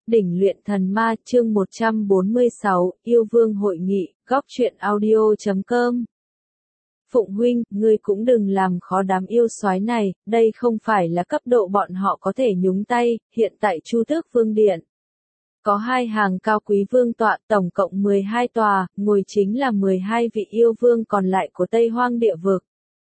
Đỉnh luyện thần ma chương 146, yêu vương hội nghị, góc truyện audio.com. Phụng huynh, ngươi cũng đừng làm khó đám yêu soái này, đây không phải là cấp độ bọn họ có thể nhúng tay, hiện tại Chu Tước Vương Điện. Có 2 hàng cao quý vương tọa, tổng cộng 12 tòa, ngồi chính là 12 vị yêu vương còn lại của Tây Hoang địa vực.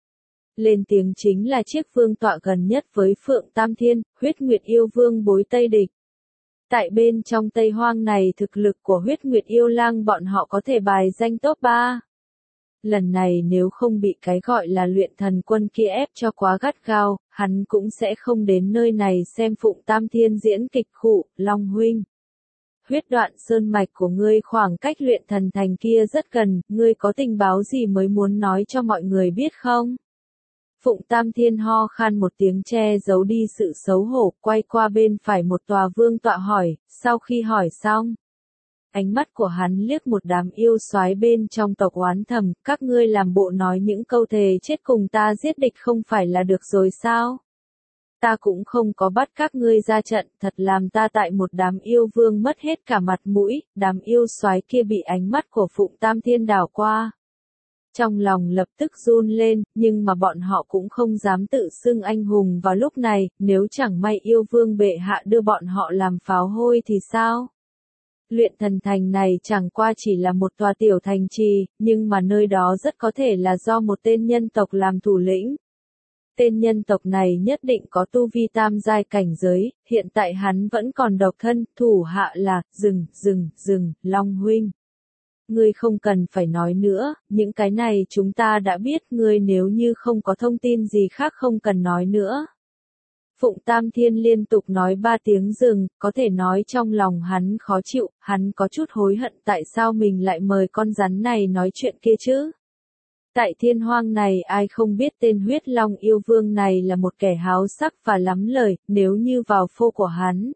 Lên tiếng chính là chiếc vương tọa gần nhất với Phượng Tam Thiên, Huyết Nguyệt yêu vương bối Tây Địch. Tại bên trong Tây Hoang này thực lực của Huyết Nguyệt yêu lang bọn họ có thể bài danh top 3. Lần này nếu không bị cái gọi là luyện thần quân kia ép cho quá gắt gao, hắn cũng sẽ không đến nơi này xem Phụng Tam Thiên diễn kịch khụ, Long huynh. Huyết đoạn sơn mạch của ngươi khoảng cách luyện thần thành kia rất gần, ngươi có tình báo gì mới muốn nói cho mọi người biết không? Phụng Tam Thiên ho khan một tiếng che giấu đi sự xấu hổ, quay qua bên phải một tòa vương tọa hỏi, sau khi hỏi xong. Ánh mắt của hắn liếc một đám yêu soái bên trong tộc oán thầm, các ngươi làm bộ nói những câu thề chết cùng ta giết địch không phải là được rồi sao? Ta cũng không có bắt các ngươi ra trận, thật làm ta tại một đám yêu vương mất hết cả mặt mũi, đám yêu soái kia bị ánh mắt của Phụng Tam Thiên đảo qua. Trong lòng lập tức run lên, nhưng mà bọn họ cũng không dám tự xưng anh hùng vào lúc này, nếu chẳng may yêu vương bệ hạ đưa bọn họ làm pháo hôi thì sao? Luyện thần thành này chẳng qua chỉ là một tòa tiểu thành trì, nhưng mà nơi đó rất có thể là do một tên nhân tộc làm thủ lĩnh. Tên nhân tộc này nhất định có tu vi tam giai cảnh giới, hiện tại hắn vẫn còn độc thân, thủ hạ là, dừng, Long huynh. Ngươi không cần phải nói nữa, những cái này chúng ta đã biết, ngươi nếu như không có thông tin gì khác không cần nói nữa. Phụng Tam Thiên liên tục nói 3 tiếng dừng, có thể nói trong lòng hắn khó chịu, hắn có chút hối hận tại sao mình lại mời con rắn này nói chuyện kia chứ. Tại thiên hoang này ai không biết tên huyết long yêu vương này là một kẻ háo sắc và lắm lời, nếu như vào phô của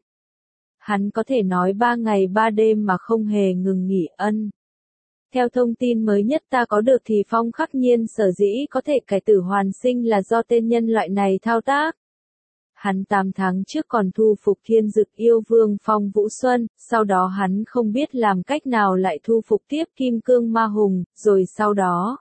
hắn có thể nói 3 ngày 3 đêm mà không hề ngừng nghỉ ân. Theo thông tin mới nhất ta có được thì Phong Khắc Nhiên sở dĩ có thể cải tử hoàn sinh là do tên nhân loại này thao tác. Hắn 8 tháng trước còn thu phục thiên dực yêu vương Phong Vũ Xuân, sau đó hắn không biết làm cách nào lại thu phục tiếp Kim Cương Ma Hùng, rồi sau đó.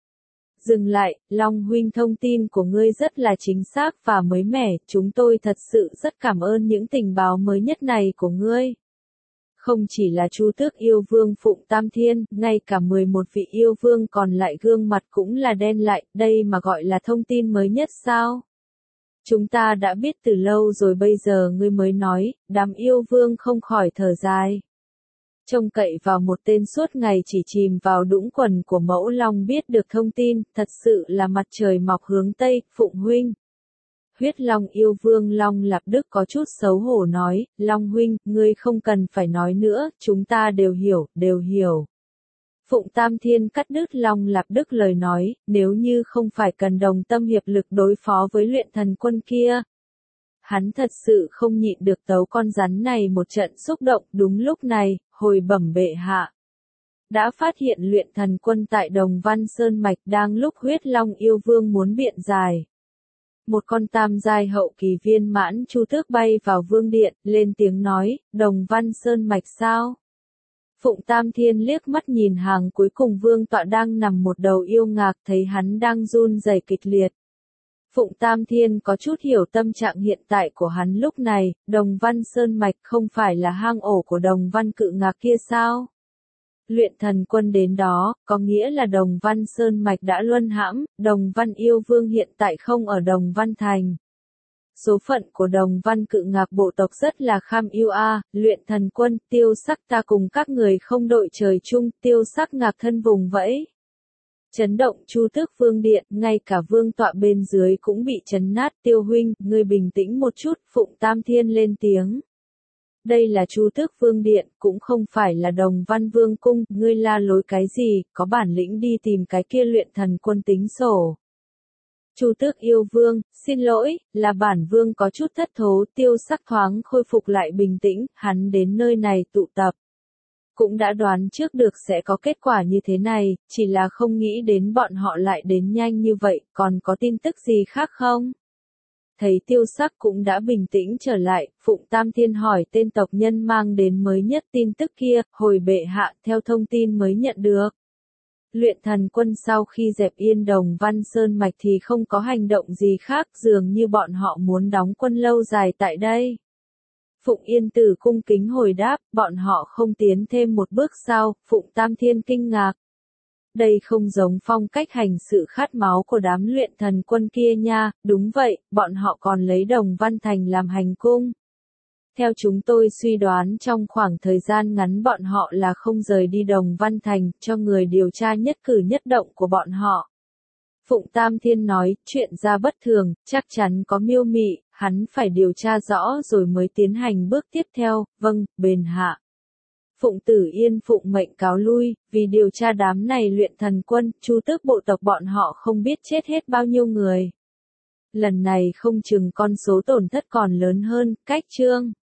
Dừng lại, Long huynh thông tin của ngươi rất là chính xác và mới mẻ, chúng tôi thật sự rất cảm ơn những tình báo mới nhất này của ngươi. Không chỉ là Chu Tước yêu vương Phụng Tam Thiên, ngay cả 11 vị yêu vương còn lại gương mặt cũng là đen lại, đây mà gọi là thông tin mới nhất sao? Chúng ta đã biết từ lâu rồi bây giờ ngươi mới nói, đám yêu vương không khỏi thở dài. Trông cậy vào một tên suốt ngày chỉ chìm vào đũng quần của mẫu long biết được thông tin, thật sự là mặt trời mọc hướng Tây, Phụng huynh. Huyết Long yêu vương Long Lạp Đức có chút xấu hổ nói, Long huynh, ngươi không cần phải nói nữa, chúng ta đều hiểu. Phụng Tam Thiên cắt đứt Long Lạp Đức lời nói, nếu như không phải cần đồng tâm hiệp lực đối phó với luyện thần quân kia. Hắn thật sự không nhịn được tấu con rắn này một trận xúc động, đúng lúc này, hồi bẩm bệ hạ. Đã phát hiện luyện thần quân tại Đồng Văn Sơn Mạch đang lúc huyết long yêu vương muốn biện giải. Một con tam giai hậu kỳ viên mãn Chu Tước bay vào vương điện, lên tiếng nói, Đồng Văn Sơn Mạch sao? Phụng Tam Thiên liếc mắt nhìn hàng cuối cùng vương tọa đang nằm một đầu yêu ngạc thấy hắn đang run rẩy kịch liệt. Phụng Tam Thiên có chút hiểu tâm trạng hiện tại của hắn lúc này, Đồng Văn Sơn Mạch không phải là hang ổ của Đồng Văn cự ngạc kia sao? Luyện thần quân đến đó, có nghĩa là Đồng Văn Sơn Mạch đã luân hãm, Đồng Văn yêu vương hiện tại không ở Đồng Văn Thành. Số phận của Đồng Văn cự ngạc bộ tộc rất là kham yêu luyện thần quân, tiêu sắc ta cùng các người không đội trời chung, tiêu sắc ngạc thân vùng vẫy. Chấn động Chu Tước Vương Điện, ngay cả vương tọa bên dưới cũng bị chấn nát, tiêu huynh, ngươi bình tĩnh một chút, Phụng Tam Thiên lên tiếng. Đây là Chu Tước Vương Điện, cũng không phải là Đồng Văn Vương Cung, ngươi la lối cái gì, có bản lĩnh đi tìm cái kia luyện thần quân tính sổ. Chu Tước yêu vương, xin lỗi, là bản vương có chút thất thố, tiêu sắc thoáng khôi phục lại bình tĩnh, hắn đến nơi này tụ tập. Cũng đã đoán trước được sẽ có kết quả như thế này, chỉ là không nghĩ đến bọn họ lại đến nhanh như vậy, còn có tin tức gì khác không? thấy tiêu sắc cũng đã bình tĩnh trở lại, Phụng Tam Thiên hỏi tên tộc nhân mang đến mới nhất tin tức kia, hồi bệ hạ theo thông tin mới nhận được. Luyện thần quân sau khi dẹp yên Đồng Văn Sơn Mạch thì không có hành động gì khác, dường như bọn họ muốn đóng quân lâu dài tại đây. Phụng Yên Tử cung kính hồi đáp, bọn họ không tiến thêm một bước sao? Phụng Tam Thiên kinh ngạc. Đây không giống phong cách hành sự khát máu của đám luyện thần quân kia nha, đúng vậy, bọn họ còn lấy Đồng Văn Thành làm hành cung. Theo chúng tôi suy đoán trong khoảng thời gian ngắn bọn họ là không rời đi Đồng Văn Thành, cho người điều tra nhất cử nhất động của bọn họ. Phụng Tam Thiên nói, chuyện ra bất thường, chắc chắn có mưu mị, hắn phải điều tra rõ rồi mới tiến hành bước tiếp theo, vâng, bền hạ. Phụng Tử Yên phụng mệnh cáo lui, vì điều tra đám này luyện thần quân, Chu Tước bộ tộc bọn họ không biết chết hết bao nhiêu người. Lần này không chừng con số tổn thất còn lớn hơn, cách chương.